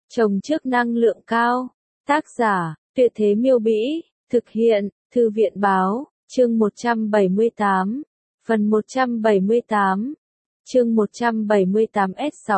Trồng trước năng lượng cao. Tác giả, Tuyệt Thế Miêu Bĩ, thực hiện, Thư viện Báo, chương 178, phần 178, chương 178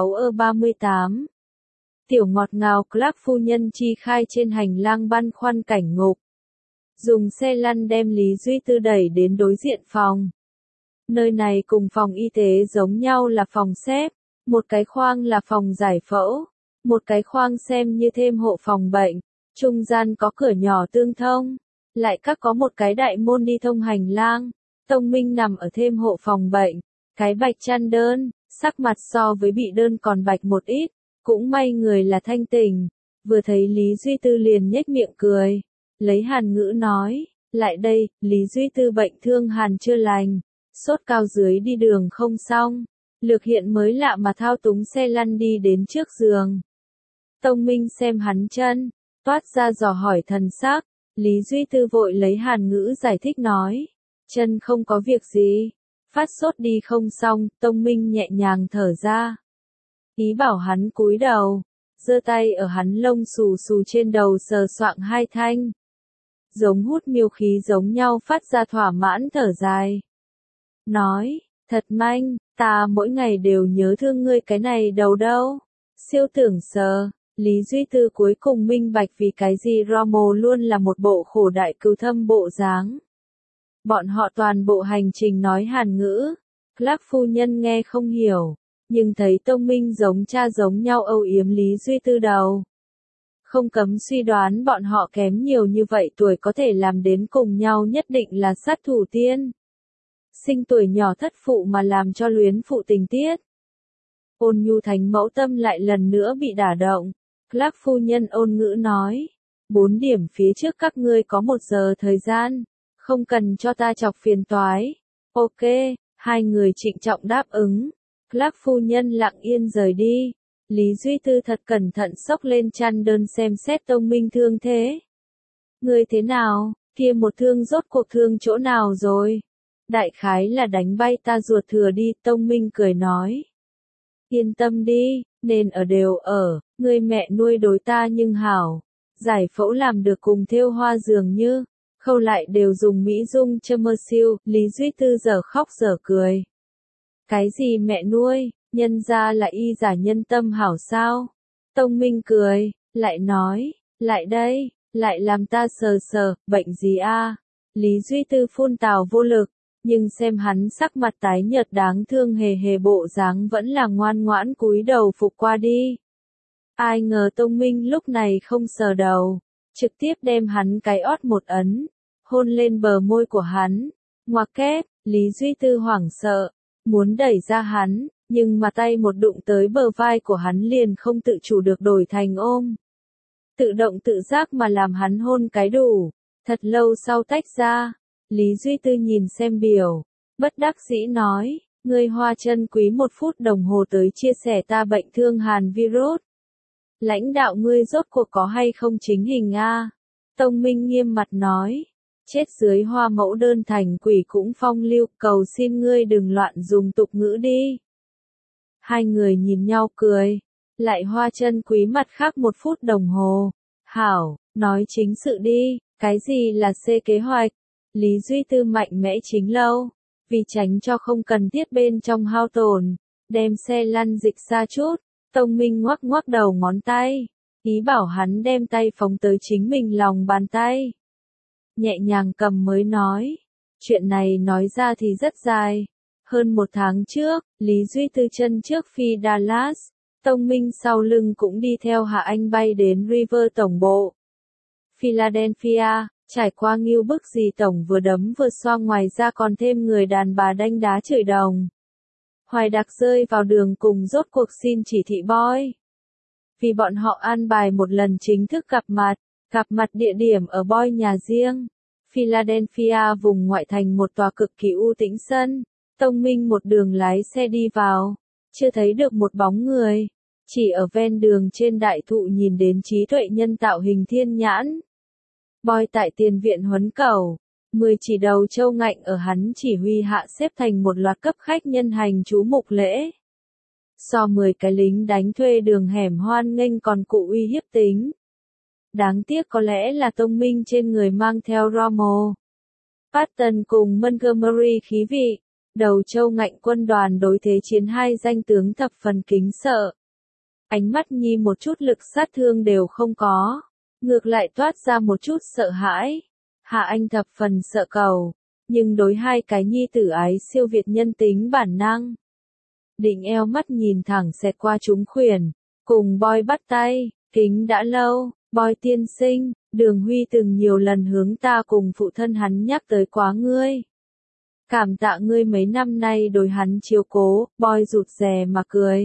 S6E38. Tiểu ngọt ngào Clark phu nhân chi khai trên hành lang băn khoăn cảnh ngục. Dùng xe lăn đem Lý Duy Tư đẩy đến đối diện phòng. Nơi này cùng phòng y tế giống nhau là phòng xếp, một cái khoang là phòng giải phẫu, một cái khoang xem như thêm hộ phòng bệnh, trung gian có cửa nhỏ tương thông, lại các có một cái đại môn đi thông hành lang. Tông Minh nằm ở thêm hộ phòng bệnh, cái bạch chăn đơn, sắc mặt so với bị đơn còn bạch một ít, cũng may người là thanh tỉnh, vừa thấy Lý Duy Tư liền nhếch miệng cười, lấy Hàn ngữ nói, lại đây, Lý Duy Tư bệnh thương hàn chưa lành, sốt cao dưới đi đường không xong, Lược Hiện mới lạ mà thao túng xe lăn đi đến trước giường. Tông Minh xem hắn chân, toát ra dò hỏi thần sắc, Lý Duy Tư vội lấy Hàn ngữ giải thích nói, chân không có việc gì, phát sốt đi không xong. Tông Minh nhẹ nhàng thở ra, ý bảo hắn cúi đầu, giơ tay ở hắn lông xù xù trên đầu sờ soạng hai thanh, giống hút miêu khí giống nhau phát ra thỏa mãn thở dài. Nói, thật manh, ta mỗi ngày đều nhớ thương ngươi cái này đầu đâu. Siêu tưởng sờ, Lý Duy Tư cuối cùng minh bạch vì cái gì Romo luôn là một bộ khổ đại cừu thâm bộ dáng. Bọn họ toàn bộ hành trình nói Hàn ngữ, Clark phu nhân nghe không hiểu, nhưng thấy Tông Minh giống cha giống nhau âu yếm Lý Duy Tư đầu. Không cấm suy đoán bọn họ kém nhiều như vậy tuổi có thể làm đến cùng nhau nhất định là sát thủ tiên. Sinh tuổi nhỏ thất phụ mà làm cho luyến phụ tình tiết. Ôn nhu thánh mẫu tâm lại lần nữa bị đả động. Clark phu nhân ôn ngữ nói, 4 điểm phía trước các ngươi có 1 giờ thời gian, không cần cho ta chọc phiền toái. Ok, hai người trịnh trọng đáp ứng. Clark phu nhân lặng yên rời đi. Lý Duy Tư thật cẩn thận xốc lên chăn đơn xem xét Tông Minh thương thế. Ngươi thế nào, kia một thương rốt cuộc thương chỗ nào rồi? Đại khái là đánh bay ta ruột thừa đi. Tông Minh cười nói. Yên tâm đi, nên ở đều ở, ngươi mẹ nuôi đối ta nhưng hảo. Giải phẫu làm được cùng thêu hoa dường như, khâu lại đều dùng mỹ dung châm mơ siêu. Lý Duy Tư giờ khóc giờ cười. Cái gì mẹ nuôi, nhân ra là y giả nhân tâm hảo sao? Tông Minh cười, lại nói, lại đây, lại làm ta sờ sờ, bệnh gì a? Lý Duy Tư phun tào vô lực, nhưng xem hắn sắc mặt tái nhợt đáng thương hề hề bộ dáng vẫn là ngoan ngoãn cúi đầu phục qua đi. Ai ngờ Tông Minh lúc này không sờ đầu, trực tiếp đem hắn cái ót một ấn, hôn lên bờ môi của hắn, ngoặc kép. Lý Duy Tư hoảng sợ, muốn đẩy ra hắn, nhưng mà tay một đụng tới bờ vai của hắn liền không tự chủ được đổi thành ôm. Tự động tự giác mà làm hắn hôn cái đủ, thật lâu sau tách ra. Lý Duy Tư nhìn xem biểu, bất đắc dĩ nói, ngươi hoa chân quý 1 phút đồng hồ tới chia sẻ ta bệnh thương hàn virus. Lãnh đạo ngươi rốt cuộc có hay không chính hình a? Tông Minh nghiêm mặt nói, chết dưới hoa mẫu đơn thành quỷ cũng phong lưu, cầu xin ngươi đừng loạn dùng tục ngữ đi. Hai người nhìn nhau cười, lại hoa chân quý mặt khác 1 phút đồng hồ. Hảo, nói chính sự đi, cái gì là C kế hoạch? Lý Duy Tư mạnh mẽ chính lâu, vì tránh cho không cần thiết bên trong hao tổn, đem xe lăn dịch xa chút. Tông Minh ngoắc ngoắc đầu ngón tay, ý bảo hắn đem tay phóng tới chính mình lòng bàn tay. Nhẹ nhàng cầm mới nói, chuyện này nói ra thì rất dài. Hơn 1 tháng trước, Lý Duy Tư chân trước phi Dallas, Tông Minh sau lưng cũng đi theo Hạ Anh bay đến River tổng bộ. Philadelphia, trải qua nghiêu bức gì tổng vừa đấm vừa xoa, ngoài ra còn thêm người đàn bà đánh đá chửi đồng. Hoài Đặc rơi vào đường cùng rốt cuộc xin chỉ thị boy. Vì bọn họ an bài một lần chính thức gặp mặt địa điểm ở boy nhà riêng. Philadelphia vùng ngoại thành một tòa cực kỳ u tĩnh sân. Tông Minh một đường lái xe đi vào, chưa thấy được một bóng người, chỉ ở ven đường trên đại thụ nhìn đến trí tuệ nhân tạo hình thiên nhãn. Boy tại tiền viện huấn cẩu, 10 chỉ đầu trâu ngạnh ở hắn chỉ huy hạ xếp thành một loạt cấp khách nhân hành chú mục lễ. so 10 cái lính đánh thuê đường hẻm hoan nghênh còn cụ uy hiếp tính. Đáng tiếc có lẽ là tông minh trên người mang theo Rommel, Patton cùng Montgomery khí vị, đầu châu ngạnh quân đoàn đối thế chiến hai danh tướng thập phần kính sợ. Ánh mắt Nhi một chút lực sát thương đều không có, ngược lại toát ra một chút sợ hãi. Hạ Anh thập phần sợ cầu, nhưng đối hai cái nhi tử ái siêu việt nhân tính bản năng. Định eo mắt nhìn thẳng xẹt qua chúng khuyển, cùng Boy bắt tay, kính đã lâu, Boy tiên sinh, Đường Huy từng nhiều lần hướng ta cùng phụ thân hắn nhắc tới quá ngươi. Cảm tạ ngươi mấy năm nay đối hắn chiếu cố, Boy rụt rè mà cười.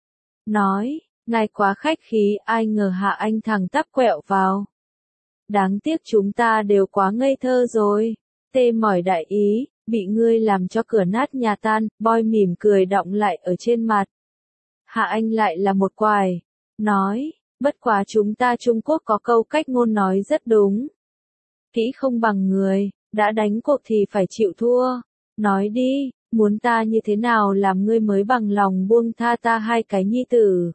Nói, ngài quá khách khí, ai ngờ Hạ Anh thẳng tắp quẹo vào. Đáng tiếc chúng ta đều quá ngây thơ rồi. Tê mỏi đại ý, bị ngươi làm cho cửa nát nhà tan, Boy mỉm cười đọng lại ở trên mặt. Hạ Anh lại là một quài, nói, bất quá chúng ta Trung Quốc có câu cách ngôn nói rất đúng. Kỹ không bằng người, đã đánh cuộc thì phải chịu thua. Nói đi, muốn ta như thế nào làm ngươi mới bằng lòng buông tha ta hai cái nhi tử.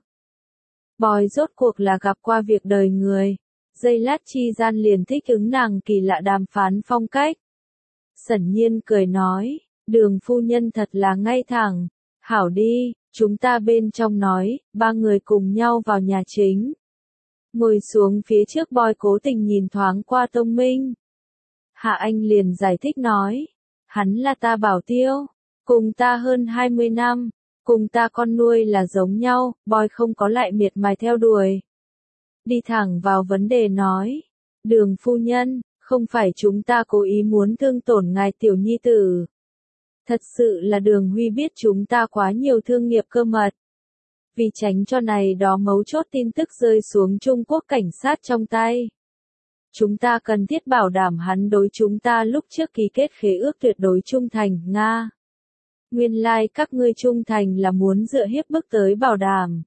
Boy rốt cuộc là gặp qua việc đời người, giây lát chi gian liền thích ứng nàng kỳ lạ đàm phán phong cách. Sẩn Nhiên cười nói, Đường phu nhân thật là ngay thẳng, hảo đi, chúng ta bên trong nói, ba người cùng nhau vào nhà chính. Ngồi xuống phía trước Boy cố tình nhìn thoáng qua Tông Minh. Hạ Anh liền giải thích nói, hắn là ta bảo tiêu, cùng ta hơn 20 năm, cùng ta con nuôi là giống nhau, Boy không có lại miệt mài theo đuổi. Đi thẳng vào vấn đề nói, Đường phu nhân, không phải chúng ta cố ý muốn thương tổn ngài tiểu nhi tử. Thật sự là Đường Huy biết chúng ta quá nhiều thương nghiệp cơ mật. Vì tránh cho này đó mấu chốt tin tức rơi xuống Trung Quốc cảnh sát trong tay. Chúng ta cần thiết bảo đảm hắn đối chúng ta lúc trước ký kết khế ước tuyệt đối trung thành, Nga. Nguyên lai các ngươi trung thành là muốn dựa hiếp bức tới bảo đảm.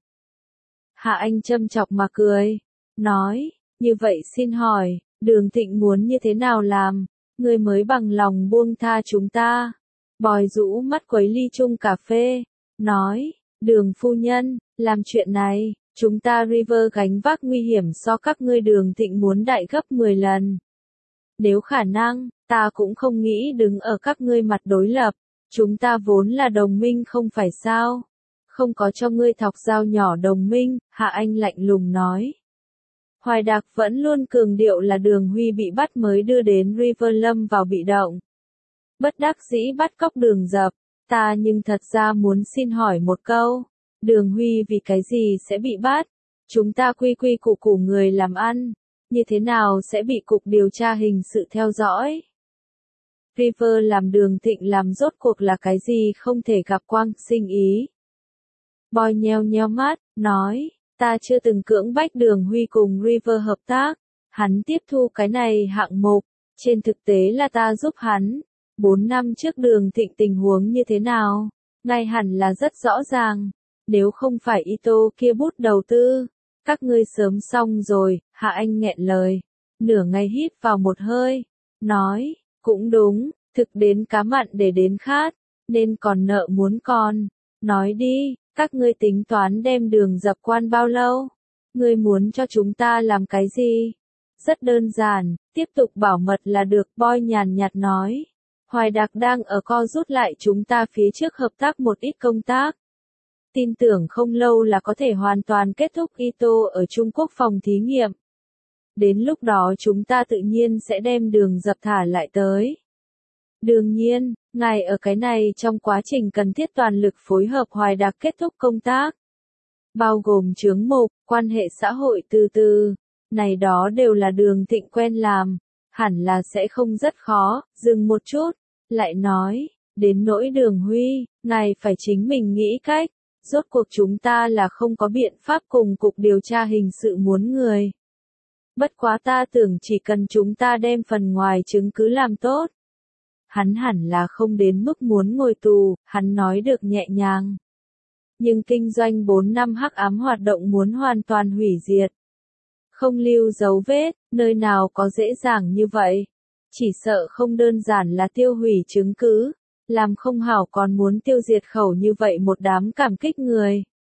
Hạ Anh châm chọc mà cười, nói, như vậy xin hỏi, Đường Thịnh muốn như thế nào làm, ngươi mới bằng lòng buông tha chúng ta. Boy rũ mắt quấy ly chung cà phê, nói, Đường phu nhân, làm chuyện này, chúng ta River gánh vác nguy hiểm so các ngươi Đường Thịnh muốn đại gấp 10 lần. Nếu khả năng, ta cũng không nghĩ đứng ở các ngươi mặt đối lập, chúng ta vốn là đồng minh không phải sao? Không có cho ngươi thọc dao nhỏ đồng minh, Hạ Anh lạnh lùng nói. Hoài Đạc vẫn luôn cường điệu là Đường Huy bị bắt mới đưa đến River lâm vào bị động. Bất đắc dĩ bắt cóc Đường Dập, ta nhưng thật ra muốn xin hỏi một câu, Đường Huy vì cái gì sẽ bị bắt? Chúng ta quy quy củ củ người làm ăn, như thế nào sẽ bị cục điều tra hình sự theo dõi? River làm Đường Thịnh làm rốt cuộc là cái gì không thể gặp quang sinh ý. Boy nheo nheo mắt, nói, ta chưa từng cưỡng bách Đường Huy cùng River hợp tác, hắn tiếp thu cái này hạng mục, trên thực tế là ta giúp hắn. 4 năm trước Đường Thịnh tình huống như thế nào, ngay hẳn là rất rõ ràng, nếu không phải Ito kia bút đầu tư, các ngươi sớm xong rồi. Hạ Anh nghẹn lời, nửa ngày hít vào một hơi, nói, cũng đúng, thực đến cá mặn để đến khát, nên còn nợ muốn còn, nói đi, các ngươi tính toán đem Đường Dập quan bao lâu, ngươi muốn cho chúng ta làm cái gì? Rất đơn giản, tiếp tục bảo mật là được. Boy nhàn nhạt nói. Hoài Đạc đang ở co rút lại chúng ta phía trước hợp tác một ít công tác. Tin tưởng không lâu là có thể hoàn toàn kết thúc Ito ở Trung Quốc phòng thí nghiệm. Đến lúc đó chúng ta tự nhiên sẽ đem Đường Dập thả lại tới. Đương nhiên, ngài ở cái này trong quá trình cần thiết toàn lực phối hợp Hoài Đạc kết thúc công tác. Bao gồm chướng mục, quan hệ xã hội từ từ. Này đó đều là Đường Thịnh quen làm. Hẳn là sẽ không rất khó. Dừng một chút, lại nói, đến nỗi Đường Huy, ngài phải chính mình nghĩ cách. Rốt cuộc chúng ta là không có biện pháp cùng cục điều tra hình sự muốn người. Bất quá ta tưởng chỉ cần chúng ta đem phần ngoài chứng cứ làm tốt. Hắn hẳn là không đến mức muốn ngồi tù, hắn nói được nhẹ nhàng. Nhưng kinh doanh 4 năm hắc ám hoạt động muốn hoàn toàn hủy diệt. Không lưu dấu vết, nơi nào có dễ dàng như vậy. Chỉ sợ không đơn giản là tiêu hủy chứng cứ, làm không hảo còn muốn tiêu diệt khẩu như vậy một đám cảm kích người.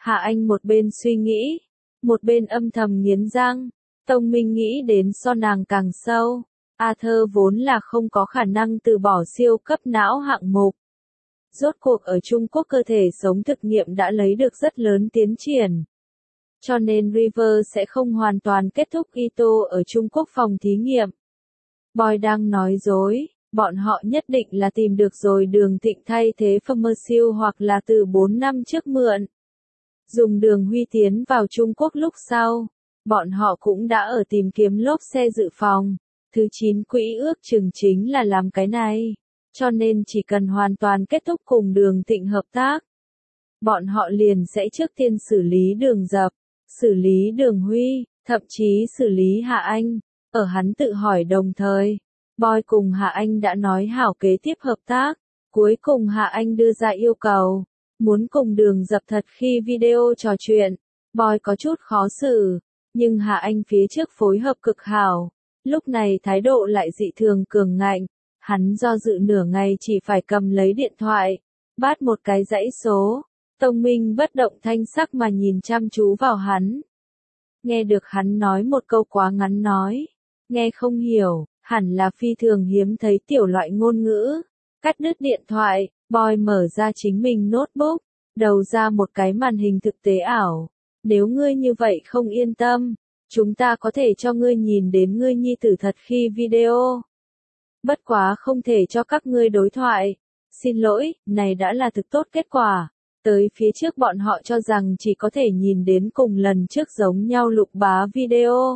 Hạ Anh một bên suy nghĩ, một bên âm thầm nghiến răng. Tông Minh nghĩ đến so nàng càng sâu. Arthur vốn là không có khả năng từ bỏ siêu cấp não hạng mục. Rốt cuộc ở Trung Quốc cơ thể sống thực nghiệm đã lấy được rất lớn tiến triển. Cho nên River sẽ không hoàn toàn kết thúc Ito ở Trung Quốc phòng thí nghiệm. Boy đang nói dối, bọn họ nhất định là tìm được rồi Đường Thịnh thay thế Pharmasil hoặc là từ 4 năm trước mượn. Dùng Đường Huy tiến vào Trung Quốc lúc sau, bọn họ cũng đã ở tìm kiếm lốp xe dự phòng. Thứ 9 quỹ ước chừng chính là làm cái này. Cho nên chỉ cần hoàn toàn kết thúc cùng Đường Thịnh hợp tác, bọn họ liền sẽ trước tiên xử lý Đường Dập, xử lý Đường Huy, thậm chí xử lý Hạ Anh. Ở hắn tự hỏi đồng thời, Boy cùng Hạ Anh đã nói hảo kế tiếp hợp tác. Cuối cùng Hạ Anh đưa ra yêu cầu, muốn cùng Đường Dập thật khi video trò chuyện. Boy có chút khó xử, nhưng Hạ Anh phía trước phối hợp cực hảo. Lúc này thái độ lại dị thường cường ngạnh. Hắn do dự nửa ngày chỉ phải cầm lấy điện thoại, bắt một cái dãy số. Tông Minh bất động thanh sắc mà nhìn chăm chú vào hắn. Nghe được hắn nói một câu quá ngắn nói, nghe không hiểu, hẳn là phi thường hiếm thấy tiểu loại ngôn ngữ. Cắt đứt điện thoại, Boy mở ra chính mình notebook, đầu ra một cái màn hình thực tế ảo. Nếu ngươi như vậy không yên tâm, chúng ta có thể cho ngươi nhìn đến ngươi nhi tử thật khi video. Bất quá không thể cho các ngươi đối thoại. Xin lỗi, này đã là thực tốt kết quả. Tới phía trước bọn họ cho rằng chỉ có thể nhìn đến cùng lần trước giống nhau lục bá video.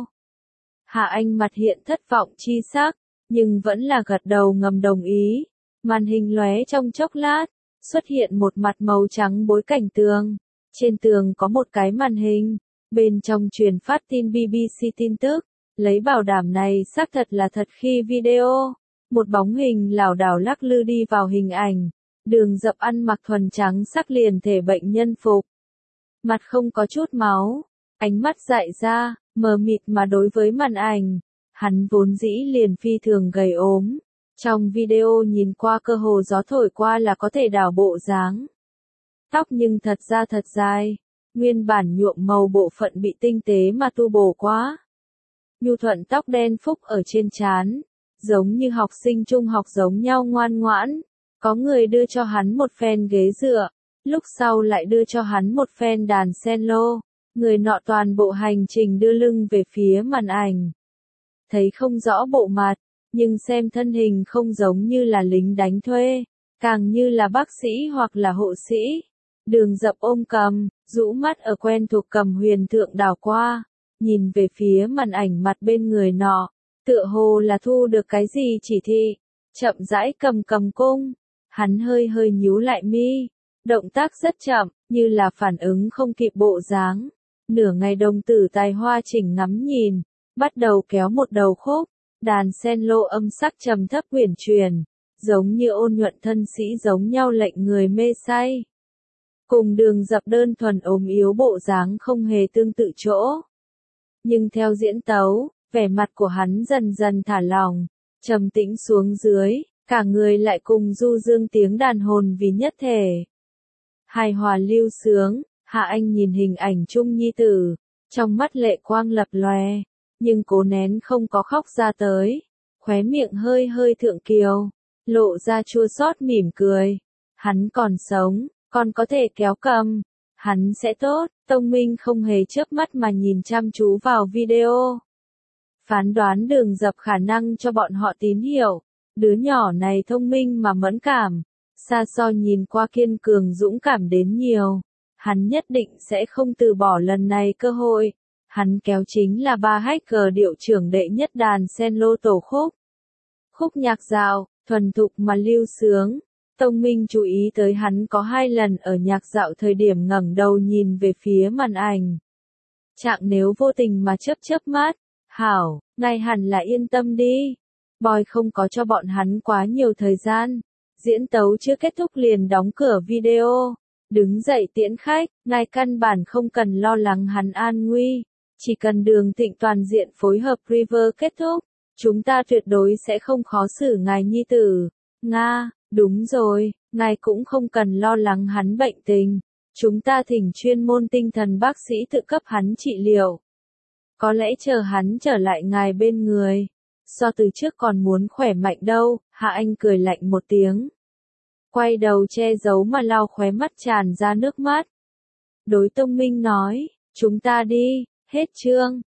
Hạ Anh mặt hiện thất vọng chi sắc, nhưng vẫn là gật đầu ngầm đồng ý. Màn hình lóe trong chốc lát, xuất hiện một mặt màu trắng bối cảnh tường. Trên tường có một cái màn hình, bên trong truyền phát tin BBC tin tức, lấy bảo đảm này xác thật là thật khi video. Một bóng hình lảo đảo lắc lư đi vào hình ảnh. Đường Dập ăn mặc thuần trắng sắc liền thể bệnh nhân phục. Mặt không có chút máu, ánh mắt dại ra, mờ mịt mà đối với màn ảnh. Hắn vốn dĩ liền phi thường gầy ốm. Trong video nhìn qua cơ hồ gió thổi qua là có thể đảo bộ dáng. Tóc nhưng thật ra thật dài, nguyên bản nhuộm màu bộ phận bị tinh tế mà tu bổ quá. Nhu thuận tóc đen phúc ở trên trán, giống như học sinh trung học giống nhau ngoan ngoãn. Có người đưa cho hắn một phen ghế dựa, lúc sau lại đưa cho hắn một phen đàn cello. Người nọ toàn bộ hành trình đưa lưng về phía màn ảnh. Thấy không rõ bộ mặt, nhưng xem thân hình không giống như là lính đánh thuê, càng như là bác sĩ hoặc là hộ sĩ. Đường Dập ôm cầm, rũ mắt ở quen thuộc cầm huyền thượng đảo qua, nhìn về phía màn ảnh mặt bên người nọ, tựa hồ là thu được cái gì chỉ thị, chậm rãi cầm cung. Hắn hơi hơi nhíu lại mi, động tác rất chậm, như là phản ứng không kịp bộ dáng. Nửa ngày đồng tử tài hoa chỉnh ngắm nhìn, bắt đầu kéo một đầu khúc, đàn cello âm sắc trầm thấp uyển chuyển, giống như ôn nhuận thân sĩ giống nhau lệnh người mê say. Cùng Đường Dập đơn thuần ốm yếu bộ dáng không hề tương tự chỗ. Nhưng theo diễn tấu, vẻ mặt của hắn dần dần thả lỏng, trầm tĩnh xuống dưới. Cả người lại cùng du dương tiếng đàn hồn vì nhất thể. Hài hòa lưu sướng, Hạ Anh nhìn hình ảnh chung nhi tử, trong mắt lệ quang lập lòe, nhưng cố nén không có khóc ra tới. Khóe miệng hơi hơi thượng kiều, lộ ra chua xót mỉm cười. Hắn còn sống, còn có thể kéo cầm, hắn sẽ tốt. Tông Minh không hề chớp mắt mà nhìn chăm chú vào video. Phán đoán Đường Dập khả năng cho bọn họ tín hiệu. Đứa nhỏ này thông minh mà mẫn cảm, xa so nhìn qua kiên cường dũng cảm đến nhiều. Hắn nhất định sẽ không từ bỏ lần này cơ hội. Hắn kéo chính là 3 hacker điệu trưởng đệ nhất đàn cello tổ khúc. Khúc nhạc dạo, thuần thục mà lưu sướng. Tông Minh chú ý tới hắn có 2 lần ở nhạc dạo thời điểm ngẩng đầu nhìn về phía màn ảnh. Trạng nếu vô tình mà chớp mắt, hảo, ngài hẳn là yên tâm đi. Boy không có cho bọn hắn quá nhiều thời gian. Diễn tấu chưa kết thúc liền đóng cửa video. Đứng dậy tiễn khách, ngài căn bản không cần lo lắng hắn an nguy. Chỉ cần Đường Thịnh toàn diện phối hợp River kết thúc, chúng ta tuyệt đối sẽ không khó xử ngài nhi tử. Nga, đúng rồi, ngài cũng không cần lo lắng hắn bệnh tình. Chúng ta thỉnh chuyên môn tinh thần bác sĩ tự cấp hắn trị liệu. Có lẽ chờ hắn trở lại ngài bên người. So từ trước còn muốn khỏe mạnh đâu, Hạ Anh cười lạnh một tiếng. Quay đầu che giấu mà lau khóe mắt tràn ra nước mắt. Đối Tông Minh nói, chúng ta đi, hết chương.